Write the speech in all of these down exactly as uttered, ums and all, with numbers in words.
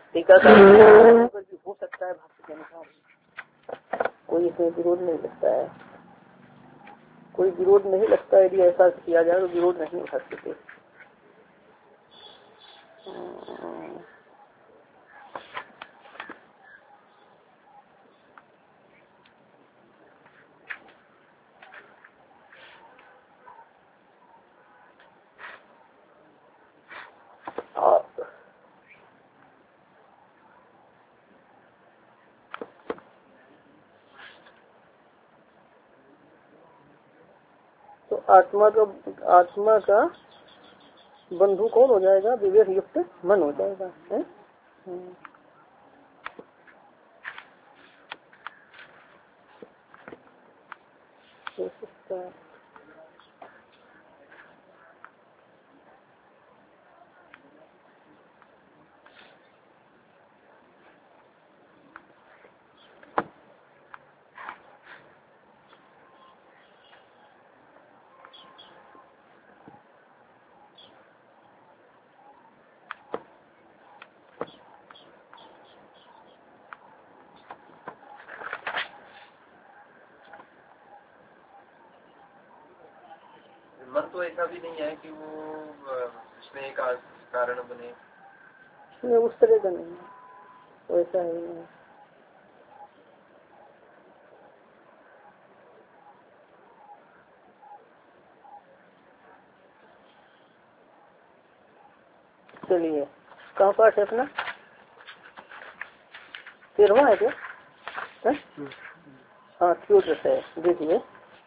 टीकाकार भी हो सकता है भाष्य के अनुसार, कोई इसमें विरोध नहीं लगता है, कोई विरोध नहीं लगता है। यदि ऐसा किया जाए तो विरोध नहीं उठा सकते। आत्मा का आत्मा का बंधु कौन हो जाएगा? विवेक युक्त मन हो जाएगा है? मन तो ऐसा भी नहीं है कि वो स्नेह का कारण बने, नहीं उस तरह का नहीं है, वैसा है नहीं। चलिए कहाँ पाठ है अपना? तेरहवां है क्या? हाँ त्योदश है। देखिए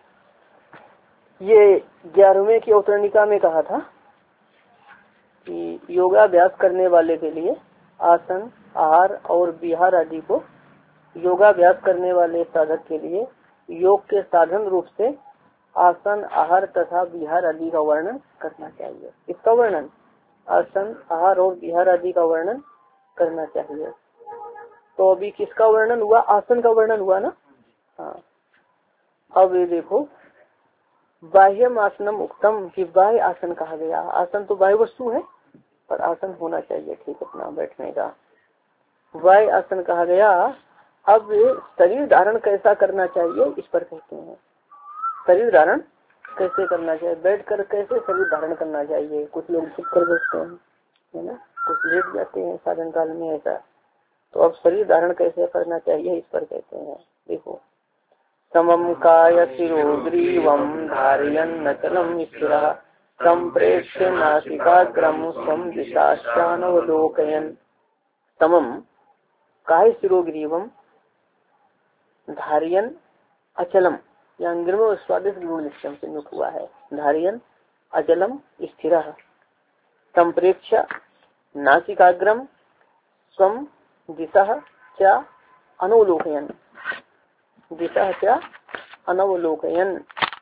ये ग्यारहवें की अवतरणिका में कहा था कि योगाभ्यास करने वाले के लिए आसन, आहार और विहार आदि को, योगाभ्यास करने वाले साधक के लिए योग के साधन रूप से आसन, आहार तथा विहार आदि का वर्णन करना चाहिए। इसका वर्णन आसन, आहार और विहार आदि का वर्णन करना चाहिए। तो अभी किसका वर्णन हुआ? आसन का वर्णन हुआ ना। हाँ अब ये देखो बाह्यम आसनम उक्तम कि बाह्य आसन कहा गया। आसन तो बाह्य वस्तु है पर आसन होना चाहिए ठीक अपना बैठने का। बाह्य आसन कहा गया। अब शरीर धारण कैसा करना चाहिए इस पर कहते हैं। शरीर धारण कैसे करना चाहिए, बैठकर कैसे शरीर धारण करना चाहिए। कुछ लोग झुक कर बैठते हैं है ना, कुछ लेट जाते हैं साधन काल में ऐसा। तो अब शरीर धारण कैसे करना चाहिए इस पर कहते हैं। देखो समम काय शिरोग्रीवं धारयन् अचलं स्थिरः संप्रेक्ष्य नासिकाग्रं स्वं दिशाश्चानवलोकयन्। समम काय शिरोग्रीवं धारयन् अचलम, यहाँ अंग्रेजी स्वादिष्ट गुण निश्चय से मुख हुआ है। धारयन् अचलम स्थिरः संप्रेक्ष्य नासिकाग्रं स्वं दिशः च अनवलोकयन्। दिशा क्या? अनवलोकयन।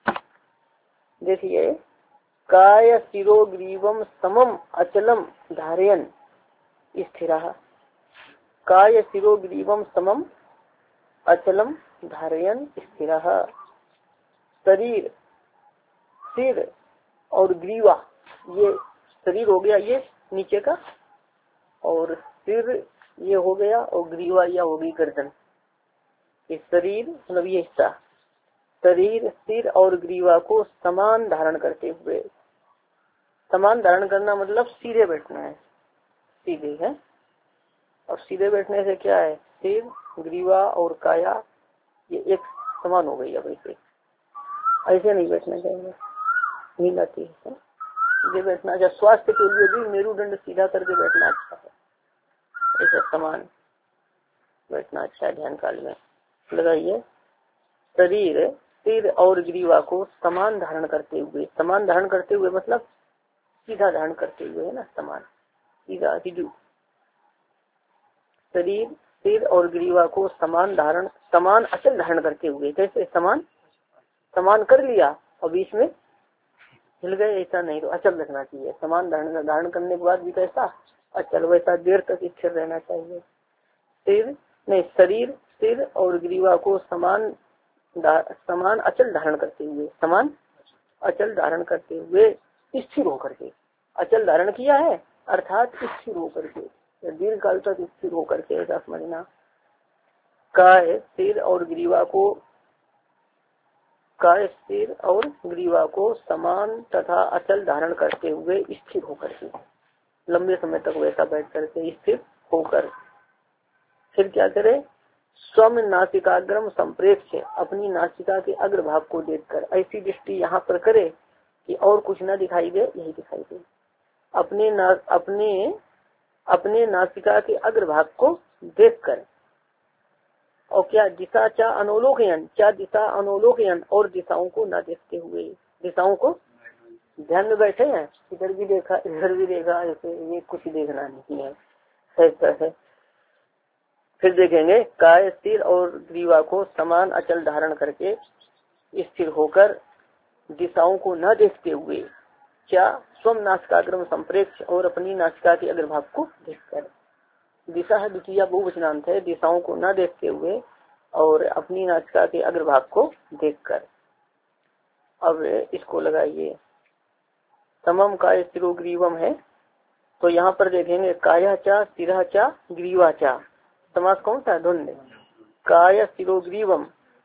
देखिए काय शिरोग्रीवम समम अचलम धारयन स्थिरः। काय शिरोग्रीवम समम अचलम धारयन स्थिरः। शरीर, सिर और ग्रीवा, ये शरीर हो गया ये नीचे का, और सिर ये हो गया, और ग्रीवा यह होगी गर्दन। इस शरीर मतलब ये हिस्सा, शरीर, सिर और ग्रीवा को समान धारण करते हुए, समान धारण करना मतलब सीधे बैठना है, सीधे है। और सीधे बैठने से क्या है, सिर, ग्रीवा और काया ये एक समान हो गई। अब ऐसे ऐसे नहीं बैठना चाहिए, नींद आती है। सीधे बैठना चाहिए। स्वास्थ्य के लिए भी मेरुदंड सीधा करके बैठना अच्छा है, ऐसे समान बैठना अच्छा है। ध्यान काल में लगाइए शरीर, सिर और ग्रीवा को समान धारण करते हुए, समान धारण करते हुए मतलब सीधा धारण करते हुए है ना, समान सीधा सीधू। शरीर, सिर और ग्रीवा को समान धारण, समान अचल धारण करते हुए। कैसे समान? समान कर लिया और बीच में हिल गए ऐसा नहीं, तो अचल रखना चाहिए। समान धारण धारण करने के बाद भी कैसा अचल, वैसा देर तक स्थिर रहना चाहिए। सिर नहीं, शरीर, सिर और ग्रीवा को समान समान अचल धारण करते हुए, समान अचल धारण करते हुए स्थिर होकर के। अचल धारण किया है अर्थात स्थिर होकर के, दीर्घ काल तक स्थिर होकर के, ऐसा समझना। काय सिर और ग्रीवा को काय सिर और ग्रीवा को समान तथा अचल धारण करते हुए स्थिर होकर के, लंबे समय तक वैसा बैठ करके स्थिर होकर, फिर क्या करे, स्वम नासिकाग्रम संप्रेक्ष, अपनी नासिका के अग्रभाग को देखकर, ऐसी दृष्टि यहाँ पर करे कि और कुछ ना दिखाई दे, यही दिखाई दे। अपने ना अपने अपने नासिका के अग्रभाग को देखकर, और क्या दिशा चा अनोलोकयन, क्या दिशा अनोलोकयन, और दिशाओं को न देखते हुए, दिशाओं को ध्यान में बैठे हैं, इधर भी देखा इधर भी देखा, ऐसे ये कुछ देखना नहीं है, है। फिर देखेंगे काय स्थिर और ग्रीवा को समान अचल धारण करके स्थिर होकर दिशाओं को न देखते हुए, क्या स्वम नासिकाग्रम संप्रेक्ष, और अपनी नासिका के अग्रभाग को देखकर, दिशा है द्वितीय बहुवचनांत है, दिशाओं को न देखते हुए और अपनी नासिका के अग्रभाग को देखकर। अब इसको लगाइए, समम काय स्थिरोग्रीवम है, तो यहाँ पर देखेंगे काया चा सिरा चा ग्रीवा चा, समास कौन सा, धुंध, काय स्थिरोग्रीवम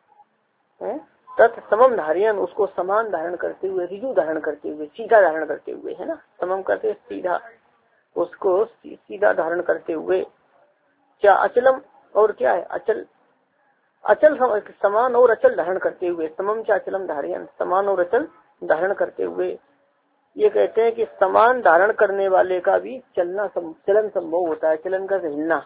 तत् समम धारियन, उसको समान धारण करते हुए, रिजु धारण करते हुए, सीधा धारण करते हुए, है ना, समम करते सीधा, उसको सीधा धारण करते हुए, क्या अचलम, और क्या है अचल, अचल समान और अचल धारण करते हुए, समम चा अचलम धारियन, समान और अचल धारण करते हुए। ये कहते हैं कि समान धारण करने वाले का भी चलना सम, चलन संभव होता है, चलन का हिलना।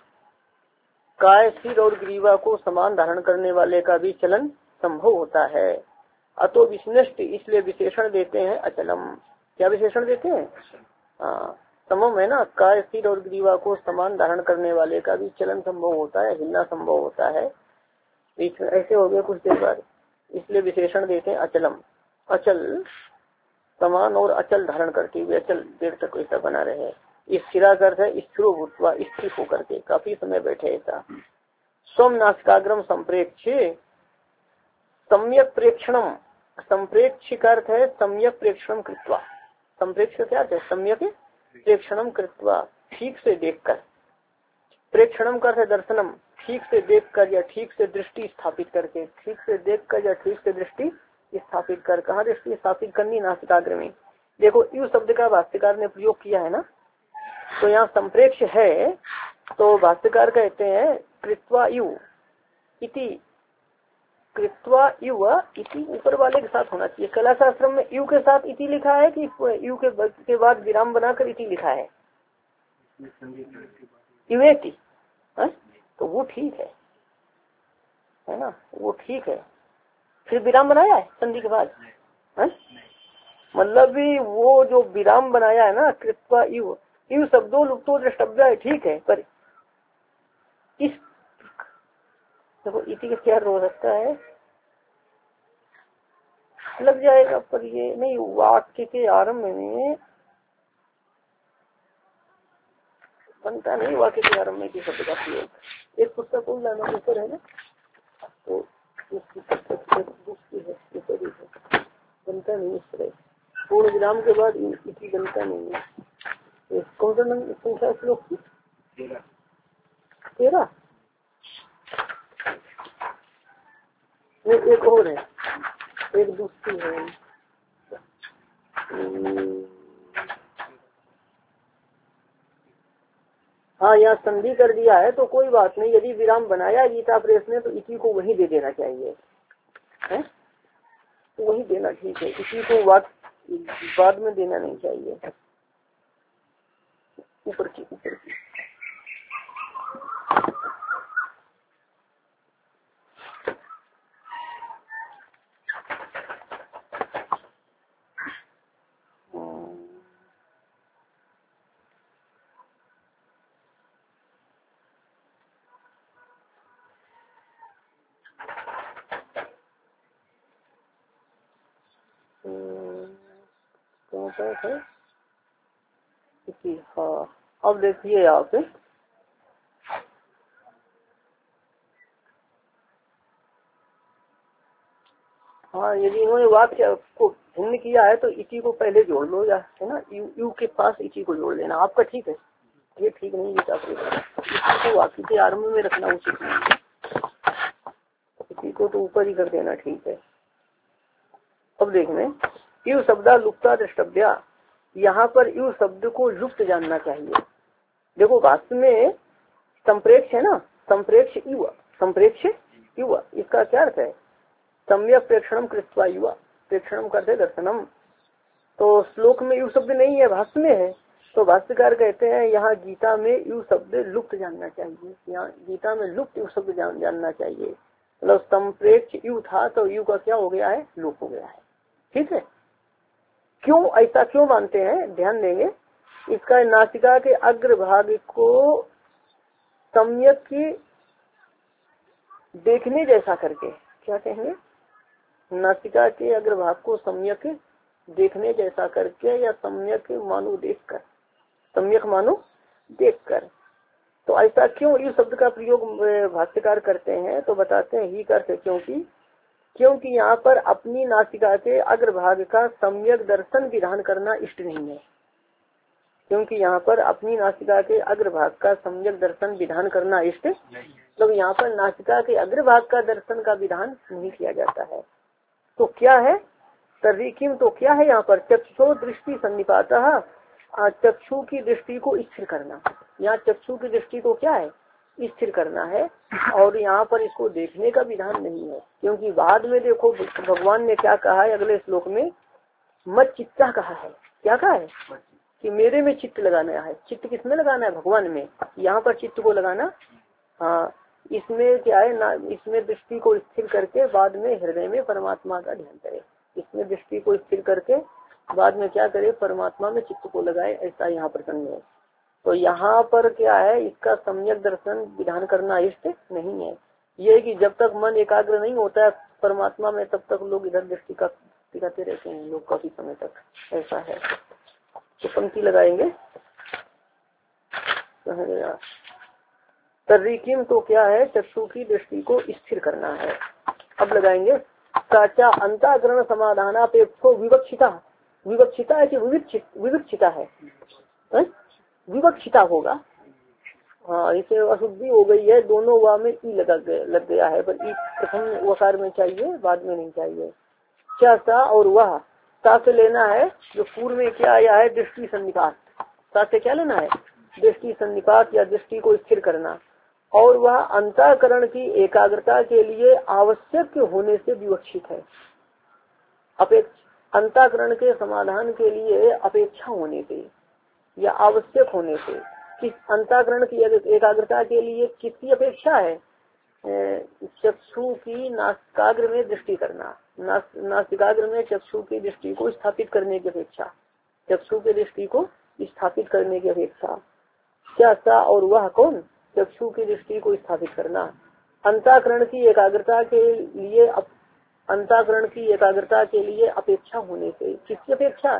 काय सिर और ग्रीवा को समान धारण करने वाले का भी चलन संभव होता है। अतो विशिष्ट, इसलिए विशेषण देते हैं अचलम। क्या विशेषण देते हैं, हाँ समम है ना, काय सिर और ग्रीवा को समान धारण करने वाले का भी चलन संभव होता है, हिलना संभव होता है। ऐसे हो गए कुछ देर बाद, इसलिए विशेषण देते हैं अचलम। अचल समान और अचल धारण करते हुए, अचल देर तक ऐसा बना रहे। स्थिरा अर्थ है स्थिरो भूतवा, स्थिर होकर के काफी समय बैठे ऐसा। स्वम नासिकाग्रम संप्रेक्ष्य, सम्यक प्रेक्षणम, संप्रेक्ष्य का अर्थ है सम्यक प्रेक्षणम कृत्वा, संप्रेक्ष्य क्या है, सम्यक प्रेक्षणम कृत्वा, ठीक से देखकर, प्रेक्षणम का अर्थ है दर्शनम, ठीक से देखकर या ठीक से दृष्टि स्थापित करके, ठीक से देखकर या ठीक से दृष्टि स्थापित कर, कहाँ दृष्टि स्थापित करनी, नासिकाग्र में। देखो यू शब्द का भाष्यकार ने प्रयोग किया है ना, तो यहाँ संप्रेक्ष है, तो भाष्यकार कहते हैं कृत्वा यु इति, कृत्वा यु इति ऊपर वाले के साथ होना चाहिए। कला शास्त्र में यु के साथ इति लिखा है कि यु के, के बाद विराम बनाकर इति लिखा है, युवेति, तो वो ठीक है, है ना, वो ठीक है। फिर विराम बनाया है संधि के बाद, मतलब भी वो जो विराम बनाया है ना, कृत्वा यु, यु शब्दों लुप्तो द्रष्टव्य है, ठीक है, पर इस देखो इति का क्या हो सकता है, लग जाएगा, पर ये नहीं, वाक्य के आरंभ में बनता नहीं, वाक्य के आरंभ में किस शब्द का प्रयोग। एक पुस्तक को लाना ऊपर है ना, तो बनता नहीं इस तरह, पूर्ण विराम के बाद इति बनता नहीं है। कौन सा संख्या श्लोक की, तेरह, वो एक और है, एक दूसरी है, हाँ यहाँ संधि कर दिया है तो कोई बात नहीं, यदि विराम बनाया गीता प्रेस ने तो इसी को वही दे देना चाहिए, है तो वही देना ठीक है, इसी को बात बाद में देना नहीं चाहिए, ऊपर की ऊपर की। है हाँ, अब देखिए आप, हाँ यदि इन्होंने वाक्य को भिन्न किया है तो इसी को पहले जोड़ लो, या है ना, यू, यू के पास इसी को जोड़ लेना, आपका ठीक है, ये ठीक नहीं गीता तो वाक्य के आरंभ में रखना उचित नहीं है, इसी को तो ऊपर ही कर देना ठीक है। अब देखने यु शब्दा लुप्ता द्रष्टव्या, यहाँ पर यु शब्द को लुप्त जानना चाहिए। देखो वास्तव में संप्रेक्ष है ना, संप्रेक्ष युवा, संप्रेक्ष युवा, इसका क्या अर्थ है? सम्यक प्रेक्षणम कृत्वा युवा, प्रेक्षणम करते दर्शनम। तो श्लोक में यु शब्द नहीं है, भाष्य में है। तो भाष्यकार कहते हैं यहाँ गीता में यु शब्द लुप्त जानना चाहिए, यहाँ गीता में लुप्त यु शब्द जान, जानना चाहिए। मतलब संप्रेक्ष यु था तो यु का क्या हो गया है? लुप्त हो गया है। ठीक है, क्यों ऐसा क्यों मानते हैं? ध्यान देंगे। इसका नासिका के अग्रभाग को सम्यक की देखने जैसा करके, क्या कहेंगे, नासिका के अग्रभाग को सम्यक देखने जैसा करके या सम्यक मानो देखकर, सम्यक मानो देखकर। तो ऐसा क्यों इस शब्द का प्रयोग भाष्यकार करते हैं? तो बताते हैं ही करते, क्योंकि क्योंकि यहाँ पर अपनी नासिका के अग्रभाग का सम्यक दर्शन विधान करना इष्ट नहीं है। क्योंकि यहाँ पर अपनी नासिका के अग्रभाग का सम्यक दर्शन विधान करना इष्ट, तो यहाँ पर नासिका के अग्रभाग का दर्शन का विधान नहीं किया जाता है। तो क्या है? तर्हि किम, तो क्या है यहाँ पर? चक्षु दृष्टि सन्निपातः, चक्षु की दृष्टि को स्थिर करना। यहाँ चक्षु की दृष्टि को क्या है? स्थिर करना है। और यहाँ पर इसको देखने का विधान नहीं है, क्योंकि बाद में देखो भगवान ने क्या कहा है अगले श्लोक में, मत चित्ता कहा है। क्या कहा है? कि मेरे में चित्त लगाना है। चित्त किसमें लगाना है? भगवान में। यहाँ पर चित्त को लगाना, हाँ, इसमें क्या है ना, इसमें दृष्टि को स्थिर करके बाद में हृदय में परमात्मा का ध्यान करे। इसमें दृष्टि को स्थिर करके बाद में क्या करे? परमात्मा में चित्त को लगाए, ऐसा यहाँ प्रसंग है। तो यहाँ पर क्या है? इसका सम्यक दर्शन विधान करना इष्ट नहीं है। ये कि जब तक मन एकाग्र नहीं होता है परमात्मा में, तब तक लोग इधर दृष्टि का दिखाते रहते हैं लोग काफी समय तक, ऐसा है। तो पंक्ति लगाएंगे, तर्हि किम, तो क्या है? चक्षु की दृष्टि को स्थिर करना है। अब लगाएंगे साचा अंतःकरण समाधानापेक्षो विवक्षिता, विवक्षिता है कि विविक्षित, विवक्षिता है, है? विवक्षिता होगा। हाँ, इसे अशुद्धि हो गई है, दोनों वा में ई लगा गया, लग गया है, पर ई प्रथम वकार में चाहिए, बाद में नहीं चाहिए। क्या सा और वह, सा से लेना है जो पूर्व में क्या आया है? दृष्टि सन्निपात। सा से क्या लेना है? दृष्टि सन्निपात या दृष्टि को स्थिर करना। और वह अंतःकरण की एकाग्रता के लिए आवश्यक होने से विवक्षित है। अपेक्षा, अंतःकरण के समाधान के लिए अपेक्षा होने से या आवश्यक होने से। किस अंतःकरण की एकाग्रता के लिए किसकी अपेक्षा है? चक्षु की नासिकाग्र में दृष्टि करना, नास, नासिकाग्र में चक्षु की दृष्टि को स्थापित करने की अपेक्षा, चक्षु की दृष्टि को स्थापित करने की अपेक्षा। क्या सा और वह कौन? चक्षु की दृष्टि को स्थापित करना। अंतःकरण की एकाग्रता के लिए, अंतःकरण की एकाग्रता के लिए अपेक्षा होने से। किसकी अपेक्षा?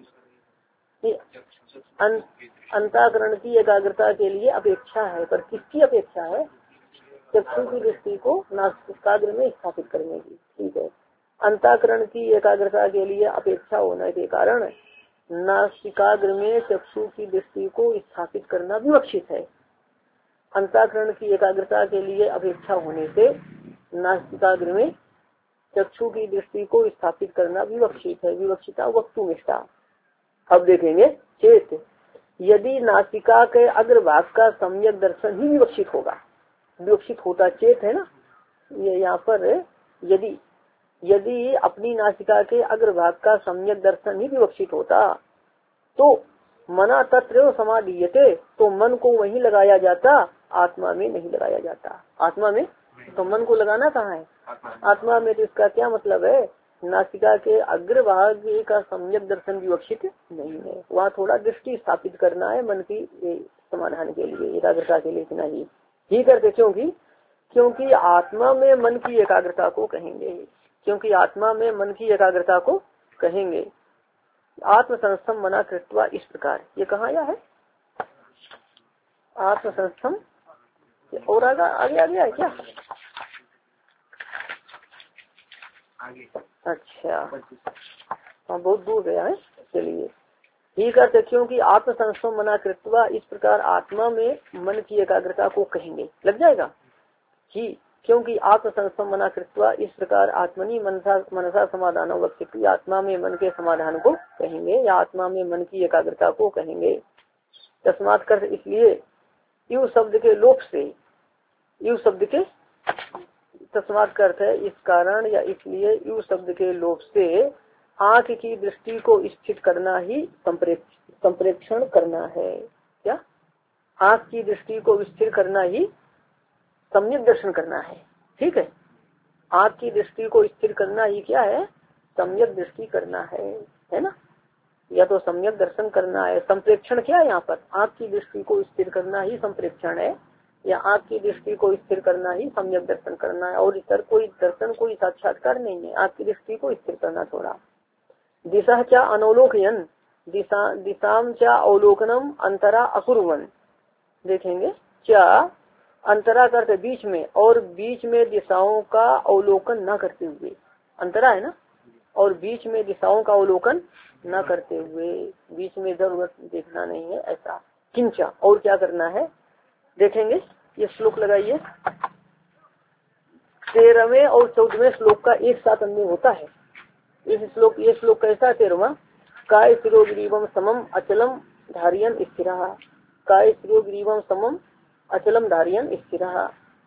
अंतःकरण की एकाग्रता के लिए अपेक्षा है, पर किसकी अपेक्षा है? चक्षु की दृष्टि को नासिकाग्र में स्थापित करने की। ठीक है, अंतःकरण की एकाग्रता के लिए अपेक्षा होने के कारण नासिकाग्र में चक्षु की दृष्टि को स्थापित करना विवक्षित है। अंतःकरण की एकाग्रता के लिए अपेक्षा होने से नासिकाग्र में चक्षु की दृष्टि को स्थापित करना विवक्षित है। विवक्षिता वस्तुनिष्ठा। अब देखेंगे चेत, यदि नासिका के अग्रभाग का सम्यक दर्शन ही विवक्षित होगा, विवक्षित होता चेत है ना, ये यहाँ पर यदि यदि अपनी नासिका के अग्रभाग का सम्यक दर्शन ही विवक्षित होता तो मना तत्र समाधीयते, तो मन को वहीं लगाया जाता, आत्मा में नहीं लगाया जाता। आत्मा में तो मन को लगाना कहाँ है? आत्मा में। तो इसका क्या मतलब है? नासिका के अग्रभाग का सम्यक दर्शन विवक्षित नहीं है, वहाँ थोड़ा दृष्टि स्थापित करना है मन की समाधान के लिए, एकाग्रता के लिए, इतना ही ही करते। क्योंकि क्योंकि आत्मा में मन की एकाग्रता को कहेंगे, क्योंकि आत्मा में मन की एकाग्रता को कहेंगे। आत्मसंस्थम मना कृत्वा, इस प्रकार ये कहाँ आया है? आत्मसंस्थम और आगे आगे आ गया है क्या? आगे। अच्छा, हाँ, बहुत दूर गया है। चलिए, ही करते क्योंकि आत्म संस्म मना कृत्वा, इस प्रकार आत्मा में मन की एकाग्रता को कहेंगे। लग जाएगा ही क्योंकि आत्म संस्म मना कृत्वा, इस प्रकार आत्मनि मनसा मनसा समाधान वक्ति, आत्मा में मन के समाधान को कहेंगे या आत्मा में मन की एकाग्रता को कहेंगे। तस्मात् कर इसलिए यू शब्द के लोप से, यू शब्द के तस्मात् का अर्थ है इस कारण या इसलिए, यू शब्द के लोप से आंख की दृष्टि को स्थित करना ही संप्रेक्षण करना है। क्या? आंख की दृष्टि को स्थिर करना ही सम्यक दर्शन करना है। ठीक है, आंख की दृष्टि को स्थिर करना ही क्या है? सम्यक दृष्टि करना है, है ना, या तो सम्यक दर्शन करना है। संप्रेक्षण क्या है यहाँ पर? आंख की दृष्टि को स्थिर करना ही संप्रेक्षण है, या आंख की दृष्टि को स्थिर करना ही सम्यक दर्शन करना है। और इतर कोई दर्शन, कोई साक्षात्कार नहीं है, आंख की दृष्टि को स्थिर करना थोड़ा। दिशा क्या अनवलोकयन, दिशा दिशाम क्या अवलोकनम अंतरा अकुर्वन, देखेंगे क्या अंतरा करते बीच में, और बीच में दिशाओं का अवलोकन न करते हुए, अंतरा है ना, और बीच में दिशाओं का अवलोकन न करते हुए, बीच में इधर उधर देखना नहीं है ऐसा। किंचा, और क्या करना है देखेंगे, ये श्लोक लगाइए। तेरहवें और चौदहवें श्लोक का एक साथ अन्वय होता है। इस श्लोक ये श्लोक कैसा है? तेरहवा, काय शिरोग्रीवम समम अचलम धारियन स्थिरः, काय शिरोग्रीवम समम अचलम धारियन स्थिरः,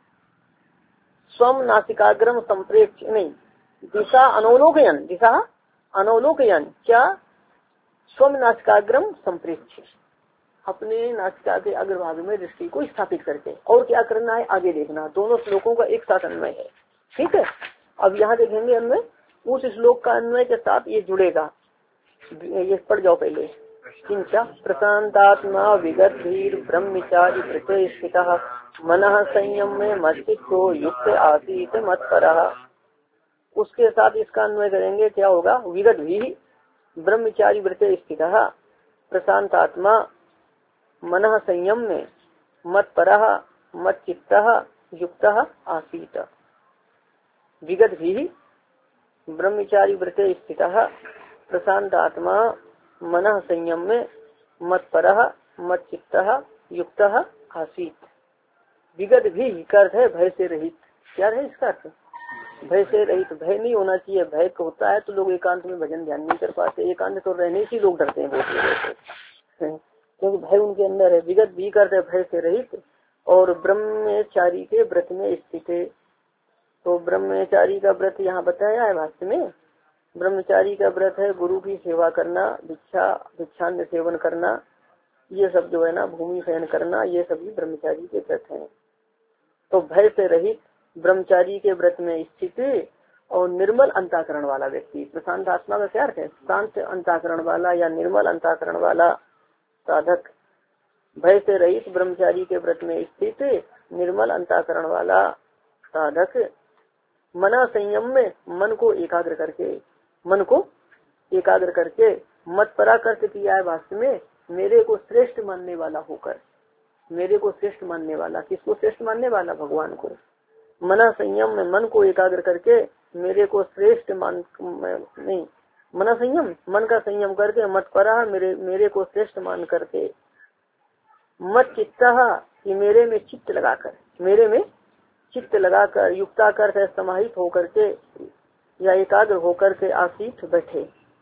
स्वम नासिकाग्रम संप्रेक्ष, नहीं, दिशा अनवलोकयन, दिशा अनवलोकयन क्या स्वम नासिकाग्रम संप्रेक्ष, अपने नासिका के अग्रभाग में दृष्टि को स्थापित करके। और क्या करना है आगे देखना। दोनों श्लोकों का एक साथ अन्वय है। ठीक है, अब यहाँ देखेंगे अन्वय, उस श्लोक का अन्वय के साथ ये जुड़ेगा। ये पढ़ जाओ पहले। किंचा प्रशांतात्मा विगत धीर ब्रह्मचारी प्रतिष्ठितः मनः संयम में मस्तिष्को युक्त आसीत मत्परः। उसके साथ इसका अन्वय करेंगे, क्या होगा? विगत भी ब्रह्मचारी व्रते स्थितः प्रशांतात्मा मनः संयम में मत्परः मच्चित्तः युक्तः आसीत। विगत भी ब्रह्मचारी व्रते स्थितः प्रशांत आत्मा मनः संयम में मत्परः मच्चित्तः युक्तः आसीत। विगत भी का अर्थ है भय से रहित। क्या है इसका अर्थ? भय से रहित। भय नहीं होना चाहिए, भय होता है तो लोग एकांत में भजन ध्यान नहीं कर पाते। एकांत तो रहने से लोग डरते हैं बहुत, क्योंकि भय उनके अंदर है। विगत भी का अर्थ है भय से रहित, और ब्रह्मचारी के व्रत में स्थित है। तो ब्रह्मचारी का व्रत यहाँ बताया है भाष्य में। ब्रह्मचारी का व्रत है गुरु की सेवा करना, भिक्षा भिक्षान्न सेवन करना, ये सब जो है ना, भूमि शयन करना, ये सभी ब्रह्मचारी के व्रत हैं। तो भय से रहित ब्रह्मचारी के व्रत में स्थित और निर्मल अंताकरण वाला व्यक्ति। प्रशांत आत्मा का क्या अर्थ है? शांत अंताकरण वाला या निर्मल अंताकरण वाला साधक। भय से रहित ब्रह्मचारी के व्रत में स्थित निर्मल अंताकरण वाला साधक मना संयम में मन को एकाग्र करके, मन को एकाग्र करके मत पराकृत किया है भाष्य में, मेरे को श्रेष्ठ मानने वाला होकर। मेरे को श्रेष्ठ मानने वाला, किसको श्रेष्ठ मानने वाला? भगवान को। मना संयम में मन को एकाग्र करके मेरे को श्रेष्ठ मान, नहीं, मना संयम मन का संयम करके मत परा मेरे मेरे को श्रेष्ठ मान करके, मत चित्ता कि मेरे में चित्त लगाकर, मेरे में चित्त लगाकर, युक्ताकर से समाहित होकर के या एकाग्र होकर के आसीत बैठे।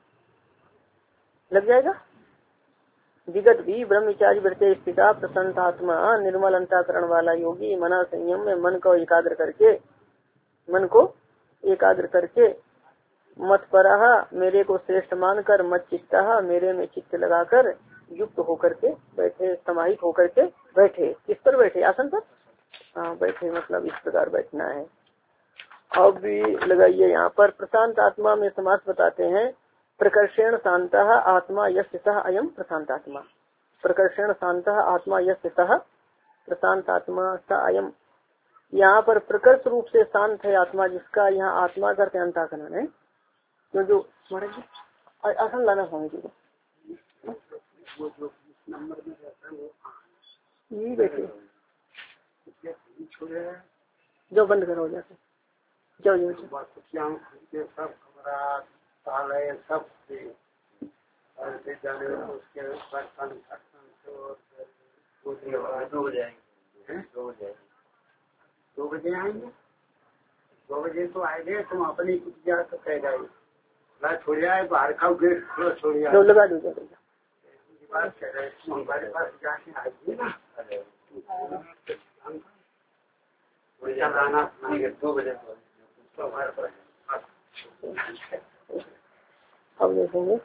लग जाएगा। विगत भी ब्रह्मचारी व्रते स्थिता प्रसन्नात्मा निर्मल अंताकरण वाला योगी मना संयम में मन को एकाग्र करके, मन को एकाग्र करके मत परा मेरे को श्रेष्ठ मानकर, मत चित्ता मेरे में चित्त लगाकर युक्त होकर के बैठे, समाहित होकर के बैठे। किस पर बैठे? आसन पर। हाँ बैठे, मतलब इस प्रकार बैठना है। अब भी लगाइए यहाँ पर प्रशांत आत्मा में समास बताते हैं। प्रकर्षण शांत आत्मा यस्य सः अयम प्रशांत आत्मा। प्रकर्षण शांत आत्मा यस्य सः प्रशांत आत्मा स अयम। यहाँ पर प्रकर्ष रूप से शांत है आत्मा जिसका, यहाँ आत्मा करते अंताकरण है। तो जो आसन लाना स्वामी जी को, यही बैठे जो बंद करो जाके जाओ जाओ। दो बजे आएंगे दो बजे दो बजे आएंगे दो बजे तो आएंगे तुम अपनी कुछ जा तो कह जाए मैं छोड़ आए बाहर का गेट छोड़ लगा दीजिए बात कह रहे तुम हमारे पास जाके आएगी ना दो बजे तो हमारे पास अब देखेंगे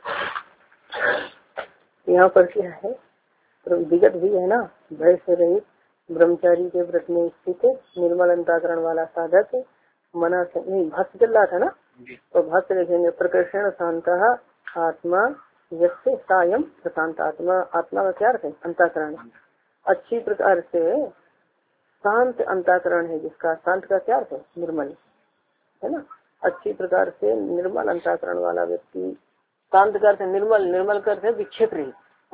यहाँ पर क्या है तो विगत भी है ना भय से रहित ब्रह्मचारी के व्रत में स्थित निर्मल अंतःकरण वाला साधक मना से नहीं भाष्य चल रहा था ना तो भाष्य देखेंगे प्रकर्षण शांत आत्मा यस्य सायं प्रशांत आत्मा आत्मा का क्या अर्थ है अंतःकरण अच्छी प्रकार से शांत अंतःकरण है जिसका शांत का क्या अर्थ है निर्मल है ना अच्छी प्रकार से निर्मल अंतःकरण वाला व्यक्ति शांत कर से निर्मल निर्मल कर से विक्षेप रहित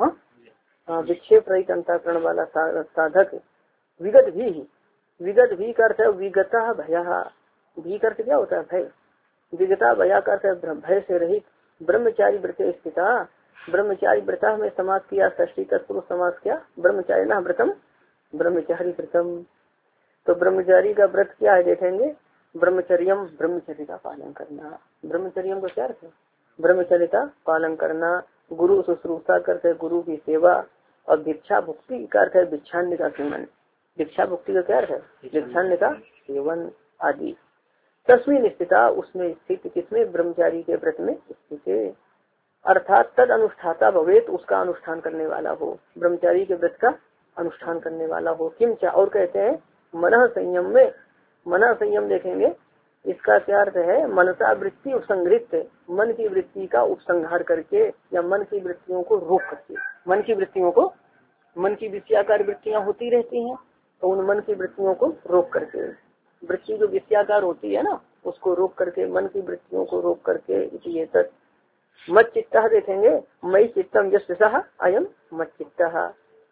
हाँ विक्षेप रहित अंतःकरण वाला साधक विगत भी विगत भी कर है विगता भया भी कर क्या होता है भय विगता भया कर भय से रहित ब्रह्मचारी व्रते स्थिता ब्रह्मचारी व्रता में समाज किया षष्ठी तत्पुरुष समाज किया ब्रह्मचारी ना व्रतम ब्रह्मचारी व्रतम तो ब्रह्मचारी का व्रत क्या है देखेंगे ब्रह्मचर्यम ब्रह्मचर्य का पालन करना ब्रह्मचर्यम को क्या अर्थ है ब्रह्मचर्य का पालन करना गुरु शुश्रूषा करते गुरु की सेवा और भिक्षा भुक्ति का अर्थ है भिक्षान्य का सेवन भिक्षा भुक्ति का क्या अर्थ है भिक्षान्य का सेवन आदि तस्वीर स्थिता उसमें स्थित किसमें ब्रह्मचारी के व्रत में स्थित अर्थात तद अनुष्ठाता भवेत उसका अनुष्ठान करने वाला हो ब्रह्मचारी के व्रत का अनुष्ठान करने वाला हो किंचा और कहते हैं मन संयम में मना संयम देखेंगे इसका क्या अर्थ है मनसा वृत्ति उपसंहृत मन की वृत्ति का उपसंहार करके या मन की वृत्तियों को रोक करके मन की वृत्तियों को मन की विषयाकार वृत्तियां होती रहती हैं तो उन मन की वृत्तियों को रोक करके वृत्ति जो विषयाकार होती है ना उसको रोक करके मन की वृत्तियों को रोक करके ये तक मत चित्ता देखेंगे मई चित्तम यस्सह अयम मत चित्ता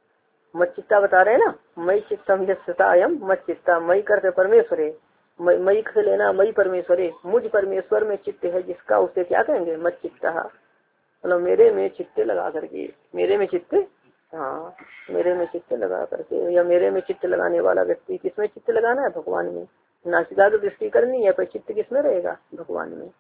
मत चित्ता बता रहे हैं ना मई चित्तम यस्सह अयम मत चित्ता मई करते परमेश्वर है मई से लेना मई परमेश्वर है मुझ परमेश्वर में चित्त है जिसका उसे क्या कहेंगे मत चित्ता मतलब मेरे में चित्त लगा करके मेरे में चित्त हाँ मेरे में चित्त लगा करके या मेरे में चित्त लगाने वाला व्यक्ति किसमें चित्त लगाना है भगवान में नासिका की दृष्टि करनी है पर चित्त किसमें रहेगा भगवान में।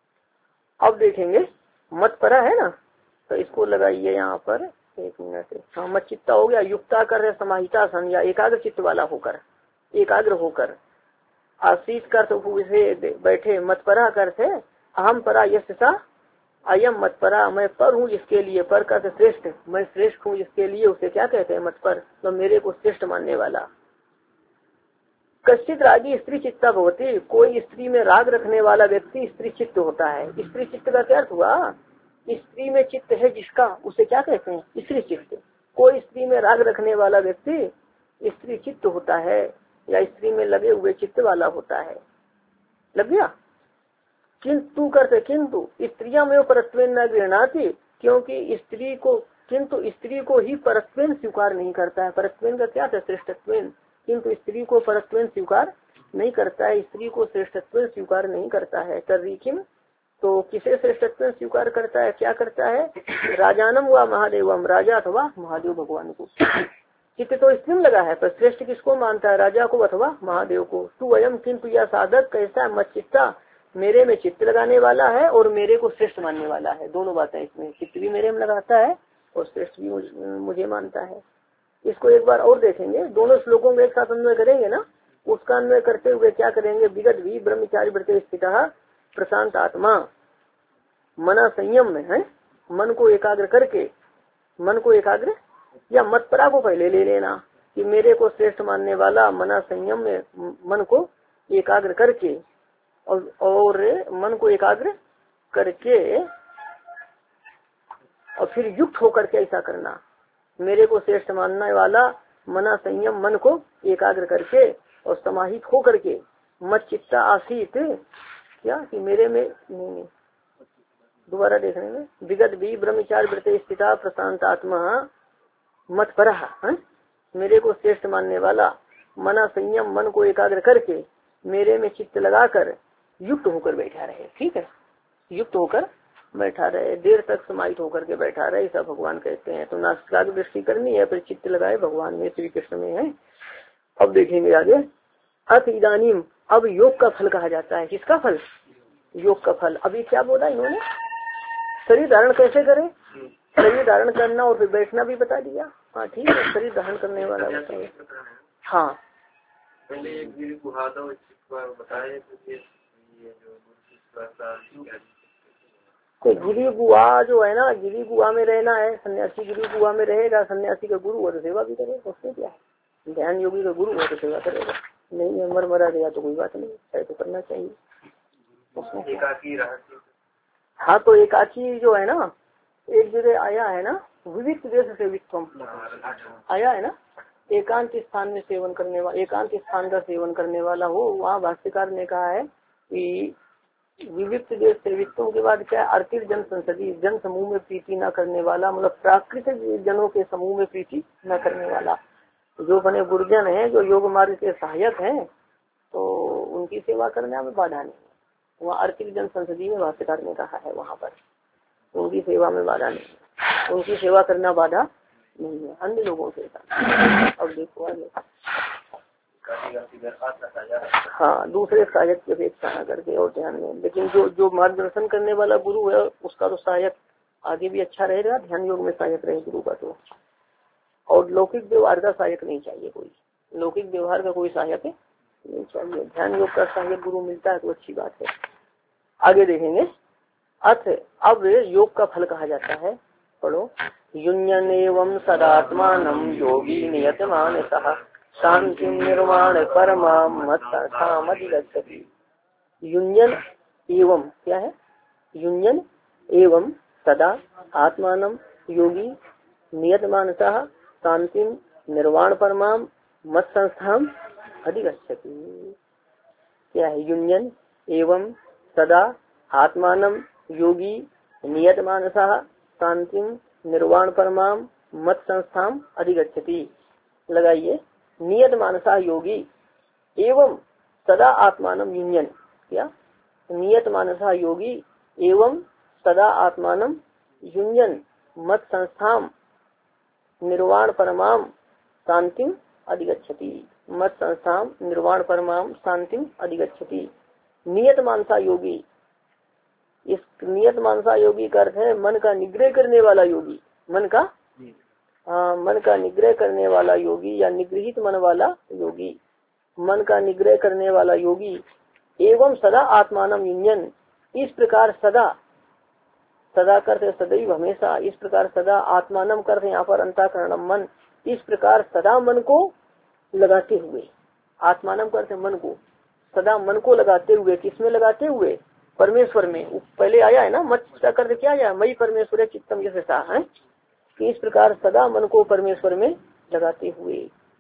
अब देखेंगे मत परा है ना तो इसको लगाइए यहाँ पर एक मिनट हाँ मत चित्ता हो गया युक्ता कर समाहिता सन या एकाग्र चित्त वाला होकर एकाग्र होकर आशीष कर से बैठे मत परा कर से अहम परा यशसा अयम मत परा मैं पर हूँ जिसके लिए पर कर श्रेष्ठ मैं श्रेष्ठ हूँ जिसके लिए उसे क्या कहते हैं मत पर तो मेरे को श्रेष्ठ मानने वाला। कश्चित रागी स्त्री चित्ता भवती कोई स्त्री में राग रखने वाला व्यक्ति स्त्री चित्त होता है। स्त्री चित्त का क्या अर्थ हुआ स्त्री में चित्त है जिसका उसे क्या कहते हैं स्त्री चित्त। कोई स्त्री में राग रखने वाला व्यक्ति स्त्री चित्त होता है या स्त्री में लगे हुए चित्त वाला होता है। लग गया। किंतु करते किंतु स्त्रियां में परत्वेन न गृहणाति क्योंकि स्त्री को किंतु स्त्री को ही परत्वेन स्वीकार नहीं करता है। परत्वेन का क्या था श्रेष्ठत्वेन किंतु स्त्री को परत्वेन स्वीकार नहीं करता है स्त्री को श्रेष्ठत्वेन स्वीकार नहीं करता है। तर्हि किम तो किसे श्रेष्ठत्वेन स्वीकार करता है क्या करता है राजानम व महादेवम राजा अथवा महादेव भगवान को। चित्त तो स्त्री में लगा है पर श्रेष्ठ किसको मानता है राजा को अथवा महादेव को। तू अयम किंतु यह साधक कैसा है मत चित्ता मेरे में चित्त लगाने वाला है और मेरे को श्रेष्ठ मानने वाला है। दोनों बातें इसमें चित्त भी मेरे में लगाता है और श्रेष्ठ भी मुझे मानता है। इसको एक बार और देखेंगे दोनों श्लोकों में एक साथ अन्वय करेंगे ना उसका अन्वय करते हुए क्या करेंगे विगत भी ब्रह्मचारी व्रते स्थित प्रशांत आत्मा मना संयम में है मन को एकाग्र करके मन को एकाग्र या मत परा को पहले ले लेना कि मेरे को श्रेष्ठ मानने वाला मना संयम में मन को एकाग्र करके और, और मन को एकाग्र करके और फिर युक्त होकर के ऐसा करना मेरे को श्रेष्ठ मानने वाला मना संयम मन को एकाग्र करके और समाहित होकर के मत चित्ता आसीत क्या कि मेरे में नहीं दोबारा देखने में विगत भी ब्रह्मचारी व्रते स्थिता प्रशांत आत्मा मत परा मेरे को श्रेष्ठ मानने वाला मना संयम मन को एकाग्र करके मेरे में चित्त लगाकर युक्त होकर बैठा रहे। ठीक है युक्त होकर बैठा रहे, देर तक समाहित होकर के बैठा रहे, ऐसा भगवान कहते हैं। तो नासिका की दृष्टि करनी है, फिर चित्त लगाए भगवान में, श्री कृष्ण में है। अब देखेंगे आगे। अथ इदानीम, अब योग का फल कहा जाता है। किसका फल? योग का फल। अभी क्या बोला इन्होंने? शरीर धारण कैसे करें, शरीर धारण करना और फिर बैठना भी बता दिया। हाँ ठीक है, शरीर धारण करने वाला बताइए। हाँ पहले एक गिरी गुहा दो बताए, तो गिरी गुहा जो है ना, गिरी गुहा में रहना है, सन्यासी गिरी गुहा में रहेगा, सन्यासी का गुरु हो तो सेवा भी करेगा, उसमें क्या है। ध्यान योगी का गुरु हो तो सेवा करेगा, नहीं है मर मरा गया तो कोई बात नहीं, है तो करना चाहिए उसमें। एकाकी रहस्य। हाँ तो एकाकी जो है ना, एक जगह आया है ना, विविध देश से वित्तम आया है ना, एकांत स्थान में सेवन करने वाला, एकांत स्थान का सेवन करने वाला हो। वहाँ भाष्यकार ने कहा है कि विविध देश से वित्तों के बाद क्या, अर्थित जन संसदी, जन समूह में प्रीति न करने वाला, मतलब प्राकृतिक जनों के समूह में प्रीति न करने वाला। जो बने गुरुजन है, जो योग मार्ग के सहायक हैं, तो उनकी सेवा करने में बाधा नहीं है। वहाँ अर्थित जन संसदी में भाष्यकार ने कहा है, वहाँ पर उनकी सेवा में बाधा नहीं है, उनकी सेवा करना बाधा नहीं है अन्य लोगों से। अब देखो आगे। हाँ दूसरे सहायक की अपेक्षा न करके और ध्यान में, लेकिन जो जो मार्गदर्शन करने वाला गुरु है उसका तो सहायक आगे भी अच्छा रहेगा, ध्यान योग में सहायक रहे गुरु का तो। और लौकिक व्यवहार का सहायक नहीं चाहिए, कोई लौकिक व्यवहार का कोई सहायक नहीं चाहिए, ध्यान योग का सहायक गुरु मिलता है तो अच्छी बात है। आगे देखेंगे। अथ, अब योग का फल कहा जाता है, पढ़ो। युञ्जन एवं सदात्मानं योगी नियतमानसः शांति निर्माण परमामधिगच्छति। युञ्जन एवं क्या है, युञ्जन एवं सदा आत्मानं योगी नियतमानसः शांति निर्वाण परमाम मत संस्थाम अधिगच्छति। क्या है? युञ्जन एवं सदा आत्मानं योगी नियतमानसः शांति निर्वाण परमाम मत संस्थाम अधिगच्छति। लगाइए, नियत मानसा योगी एवं सदा आत्मानम युञ्जन। क्या? नियत मानसा योगी एवं सदा आत्मानम युञ्जन मत संस्थाम निर्वाण परमाम शांतिम अधिगच्छति। मत संस्थाम निर्वाण परमाम शांतिम अधिगच्छति। नियत मानसा योगी, इस नियत मानसा योगी का अर्थ है मन का निग्रह करने वाला योगी। मन का हाँ मन का निग्रह करने वाला योगी या निगृहित मन वाला योगी, मन का निग्रह करने वाला योगी। एवं सदा आत्मानम युञ्जन, इस प्रकार सदा, सदा करते सदैव हमेशा, इस प्रकार सदा आत्मानम करते यहाँ पर अंतःकरणम मन, इस प्रकार सदा मन को लगाते हुए, आत्मानम करते मन को, सदा मन को लगाते हुए, किसमें लगाते हुए? परमेश्वर में। पहले आया है ना, मत करते क्या आया, मई परमेश्वर चित्तम यशसा है कि इस प्रकार सदा मन को परमेश्वर में लगाते हुए,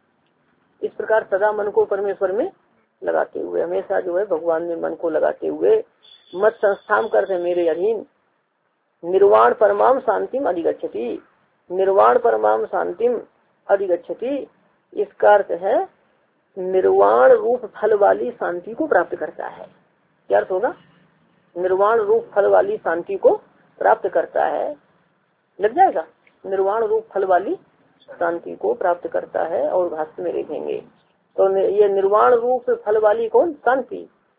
इस प्रकार सदा मन को परमेश्वर में लगाते हुए, हमेशा जो है भगवान में मन को लगाते हुए, मत संस्थान करते मेरे अधीन, निर्वाण परमाम शांतिम अधिगच्छति। निर्वाण परमाम शांतिम अधिगच्छति, इसका अर्थ है निर्वाण रूप फल वाली शांति को प्राप्त करता है। क्या अर्थ होगा? निर्वाण रूप फल वाली शांति को प्राप्त करता है। लग जाएगा, निर्वाण रूप फल वाली शांति को प्राप्त करता है। और भाष्य में देखेंगे तो ये निर्वाण रूप फल वाली कौन? शांति।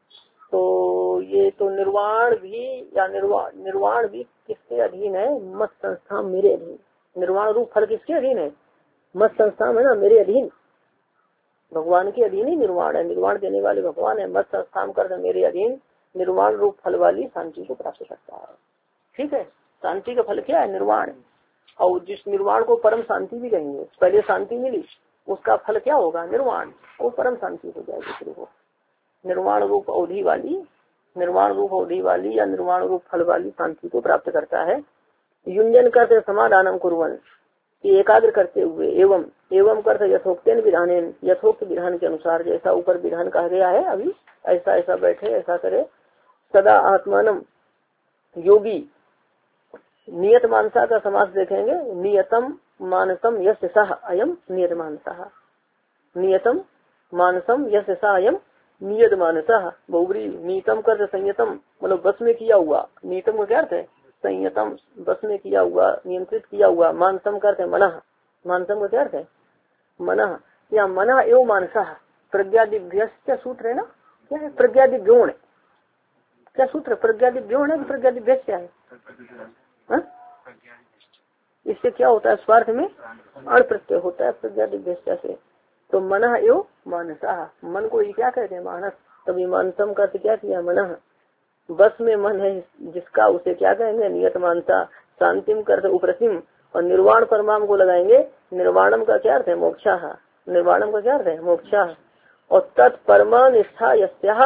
तो ये तो निर्वाण भी या निर्वाण निर्वाण भी किसके अधीन है? मत संस्था मेरे अधीन। निर्वाण रूप फल किसके अधीन है? मत संस्था है ना, मेरे अधीन, भगवान के अधीन ही निर्वाण है, निर्वाण देने वाले भगवान है। मत संस्था कर मेरे अधीन निर्वाण रूप फल वाली शांति को प्राप्त करता है। ठीक है, शांति का फल क्या है? निर्वाण। और जिस निर्वाण को परम शांति भी कहेंगे, पहले शांति मिली उसका फल क्या होगा? निर्वाण, वो परम शांति हो जाएगी। फिर वो निर्वाण रूप अवधि वाली, निर्वाण रूप अवधि वाली या निर्वाण रूप फल वाली शांति को प्राप्त करता है। युञ्जन करते समाधानम कुर्वन्, एकाग्र करते हुए, एवं एवं करते यथोक्तेन विधानेन, यथोक्त विधान के अनुसार, जैसा ऊपर विधान कहा गया है अभी ऐसा ऐसा बैठे, ऐसा करे। सदा आत्मानम योगी, नियत मानसा का समास देखेंगे, नियतम मानसम यस्य सह अयम नियत मानसः। नियतम मानसम यस्य सह अयम नियत मानसः। बहुब्री, नीतम कर संयतम, मतलब बस में किया हुआ। नीतम का क्या अर्थ है? संयतम बस में किया हुआ, नियंत्रित किया हुआ, मानसम करते मनः, मानसम का क्या अर्थ है? मनः, या मनः एवं मानसः प्रज्ञादिभ्य क्या सूत्र है ना, क्या है? प्रज्ञादिभ्योण, क्या सूत्र? प्रज्ञादिभ्योण है कि प्रज्ञादिभ्य क्या है? हा? इससे क्या होता है? स्वार्थ में अण प्रत्यय होता है प्रज्ञादिभ्य से। तो मनः एवं मानसः, मन को ये क्या कहते हैं? मानस। तभी मानसम का क्या किया? मनः, बस में मन है जिसका, उसे क्या कहेंगे? नियत मानसा। शांतिम करते उप्रतिम, और निर्वाण परमाम को लगाएंगे। निर्वाणम का क्या अर्थ है? मोक्षा। निर्वाणम का क्या अर्थ है? मोक्षा। और तत्परमा निष्ठा यस्याः,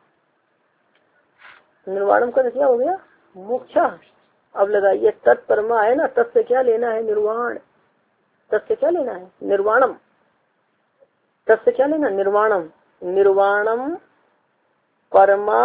निर्वाणम का क्या हो गया? मोक्षा। अब लगाइए तत्परमा है ना, तत् से क्या लेना है? निर्वाण। तत् से क्या लेना है? निर्वाणम। तत् से क्या लेना? निर्वाणम। निर्वाणम परमा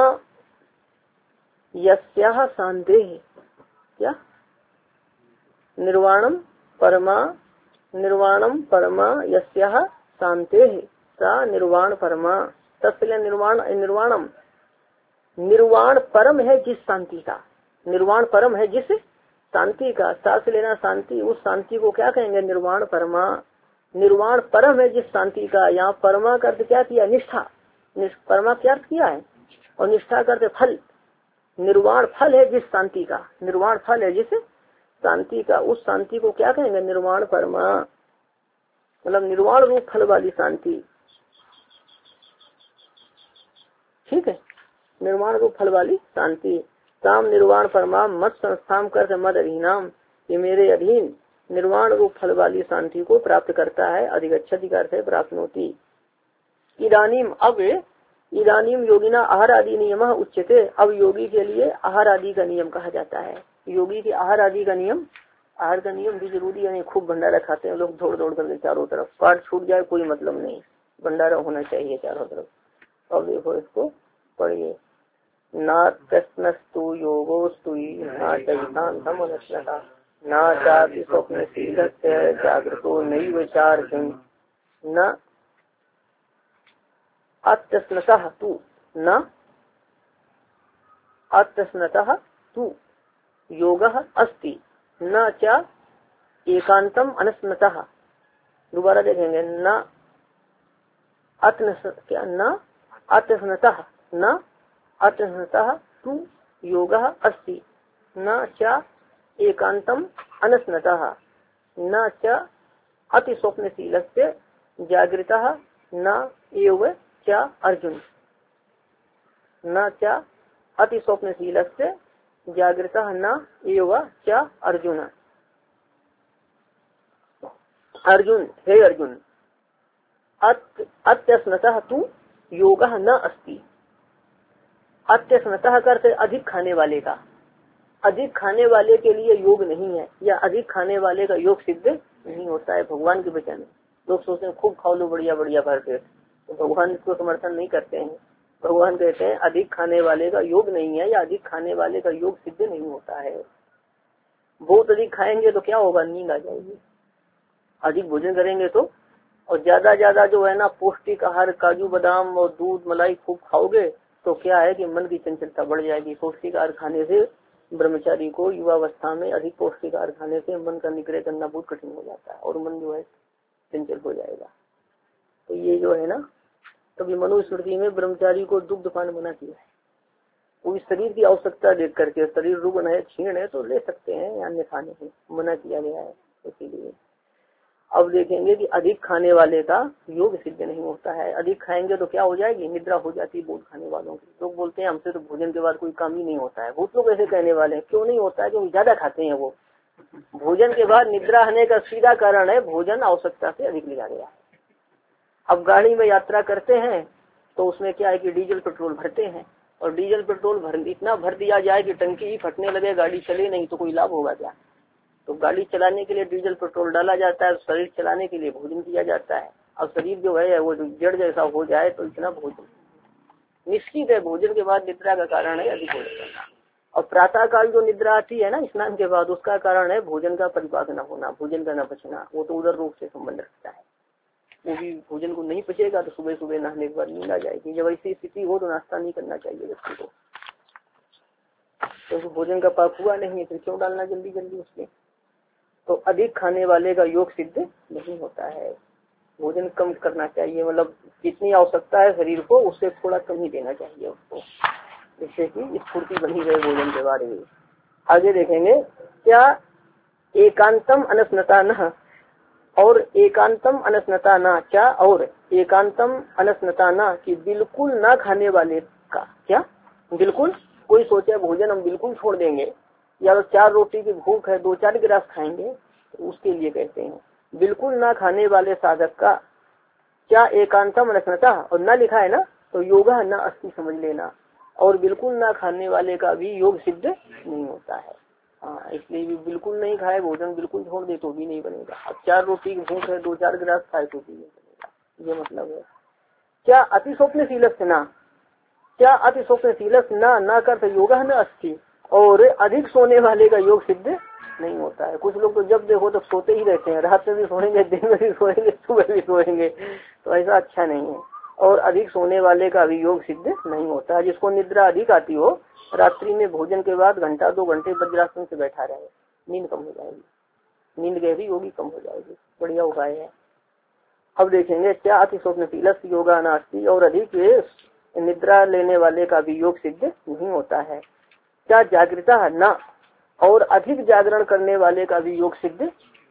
यस्याः शांतेः, क्या? निर्वाणम परमा, निर्वाणम परमा यस्याः शांतेः सा निर्वाण परमा। तत्से निर्वाण, निर्वाणम, निर्वाण परम है जिस शांति का, निर्वाण परम है जिस शांति का, साथ लेना शांति, उस शांति को क्या कहेंगे? निर्वाण परमा। निर्वाण परम है जिस शांति का। यहाँ परमा का अर्थ क्या किया? निष्ठा। परमा क्या अर्थ किया है? और निष्ठा करते फल। निर्वाण फल है जिस शांति का, निर्वाण फल है जिस शांति का, उस शांति को क्या कहेंगे? निर्वाण परमा, मतलब निर्वाण रूप फल वाली शांति। ठीक है, निर्वाण रूप फल वाली शांति। ताम निर्वाण परमा मत संस्थान करते मद अधीनाम, ये मेरे अधीन निर्वाण रूप फल वाली शांति को प्राप्त करता है। अधिगच्छति करते प्राप्त होती। इदानीम, अब इदानीम योगिना आहार आदि नियम उच्चते, अब योगी के लिए आहार आदि का नियम कहा जाता है। योगी के आहार आदि का नियम, आहार का नियम भी जरूरी है। खूब भंडारा खाते हैं लोग दौड़ दौड़ करके चारों तरफ, पाठ छूट जाए कोई मतलब नहीं, भंडारा होना चाहिए चारों तरफ। अब देखो इसको पढ़िए। ना प्रश्नस्तु योगोस्तु ना चैतांतम अनुष्ठता ना चापि स्वप्नशीलस्य जागृतो नैव विचारयन् न अत्यस्नतः तु न अत्यस्नतः तु योगः अस्ति न च एकांतम अनुस्मतः। दोबारा देखेंगे। न अत्यस्न क्या न अत्यस्नतः न अत्यस्नतः तु योगः अस्ति न च एकांतम अनुस्मतः न च अति स्वप्नशीलस्य जागृतः न एव च अर्जुन। न च अति स्वप्नशीलस्य जागृतः न एव च अर्जुन। अर्जुन, हे अर्जुन, अत्यस्नतः तु योगः न अस्ति। अत्यस्नतः करते अधिक खाने वाले का, अधिक खाने वाले के लिए योग नहीं है, या अधिक खाने वाले का योग सिद्ध नहीं होता है। भगवान के वचन, लोग सोचते हैं खूब खा लो बढ़िया बढ़िया भर पेट, तो भगवान इसको समर्थन नहीं करते हैं। भगवान कहते हैं अधिक खाने वाले का योग नहीं है, या अधिक खाने वाले का योग सिद्ध नहीं होता है। बहुत अधिक खाएंगे तो क्या होगा? नींद आ जाएगी। अधिक भोजन करेंगे तो, और ज्यादा ज्यादा जो है ना पौष्टिक आहार, काजू बादाम और दूध मलाई खूब खाओगे तो क्या है कि मन की चंचलता बढ़ जाएगी। पौष्टिक आहार खाने से ब्रह्मचारी को युवावस्था में अधिक पौष्टिक आहार खाने से मन का निग्रह करना बहुत कठिन हो जाता है, और मन जो है चंचल हो जाएगा। तो ये जो है ना, तभी मनुस्मृति में ब्रह्मचारी को दुग्ध पान मना किया है। वो शरीर की आवश्यकता देख करके, शरीर रुग्ण है, क्षीण है तो ले सकते हैं, अन्यथा नहीं, मना किया गया है। इसीलिए अब देखेंगे कि अधिक खाने वाले का योग सिद्ध नहीं होता है। अधिक खाएंगे तो क्या हो जाएगी? निद्रा हो जाती है बहुत खाने वालों की। लोग बोलते हैं हमसे तो भोजन के बाद कोई काम ही नहीं होता है। बहुत लोग ऐसे कहने वाले हैं। क्यों नहीं होता है? क्योंकि ज्यादा खाते हैं वो। भोजन के बाद निद्रा आने का सीधा कारण है भोजन आवश्यकता से अधिक लिया गया। अब गाड़ी में यात्रा करते हैं तो उसमें क्या है कि डीजल पेट्रोल भरते हैं, और डीजल पेट्रोल भर इतना भर दिया जाए कि टंकी ही फटने लगे, गाड़ी चले नहीं तो कोई लाभ होगा क्या? तो गाड़ी चलाने के लिए डीजल पेट्रोल डाला जाता है, शरीर चलाने के लिए भोजन किया जाता है। अब शरीर जो है वो जड़ जैसा हो जाए तो इतना भोजन निश्चित है। भोजन के बाद निद्रा का कारण है अधिक भोजन करना, और प्रातः काल जो निद्रा आती है ना स्नान के बाद, उसका कारण है भोजन का परिपाक न होना, भोजन का न पचना। वो तो उधर रूप से संबंध रखता है। वो भी भोजन को नहीं पचेगा तो सुबह सुबह नहाने के बाद नींद आ जाएगी। जब ऐसी स्थिति हो तो नाश्ता नहीं करना चाहिए व्यक्ति को। क्योंकि तो भोजन का पाप हुआ नहीं है, फिर क्यों डालना जल्दी जल्दी उसमें। तो अधिक खाने वाले का योग सिद्ध नहीं होता है। भोजन कम करना चाहिए, मतलब जितनी आवश्यकता है शरीर को उससे थोड़ा कम ही देना चाहिए उसको, जिससे कि स्फूर्ति बनी रहे भोजन के बारे में। आगे देखेंगे क्या एकांतम अनस्नता न, और एकांतम अनस्नता न क्या, और एकांतम अनस्नता न कि बिल्कुल ना खाने वाले का क्या, बिल्कुल कोई सोचे भोजन हम बिल्कुल छोड़ देंगे, या तो चार रोटी की भूख है दो चार गिलास खाएंगे, तो उसके लिए कहते हैं बिल्कुल ना खाने वाले साधक का क्या एकांतम अनस्नता, और न लिखा है ना तो योगा न अस्थि समझ लेना, और बिल्कुल ना खाने वाले का भी योग सिद्ध नहीं होता है। हाँ, इसलिए भी बिल्कुल नहीं खाए भोजन बिल्कुल छोड़ दे तो भी नहीं बनेगा। अब चार रोटी की भूख है दो चार गिलास खाए तो भी नहीं बनेगा, ये मतलब है। क्या अति स्वप्नशीलस ना, क्या अति स्वप्नशीलस ना ना कर योगा न अस्थि, और अधिक सोने वाले का योग सिद्ध नहीं होता है। कुछ लोग तो जब देखो तब सोते ही रहते हैं, रात में भी सोएंगे दिन में भी सोएंगे सुबह भी सोएंगे, तो ऐसा अच्छा नहीं है। और अधिक सोने वाले का भी योग सिद्ध नहीं होता है। जिसको निद्रा अधिक आती हो रात्रि में भोजन के बाद घंटा दो घंटे वज्रासन से बैठा रहे, नींद कम हो जाएगी, नींद गहरी होगी कम हो जाएगी, बढ़िया उपाय है। अब देखेंगे क्या अति स्वप्नशीलस योगा नास्ति, और अधिक निद्रा लेने वाले का भी योग सिद्ध नहीं होता है। क्या जागृता न, और अधिक जागरण करने वाले का भी योग सिद्ध,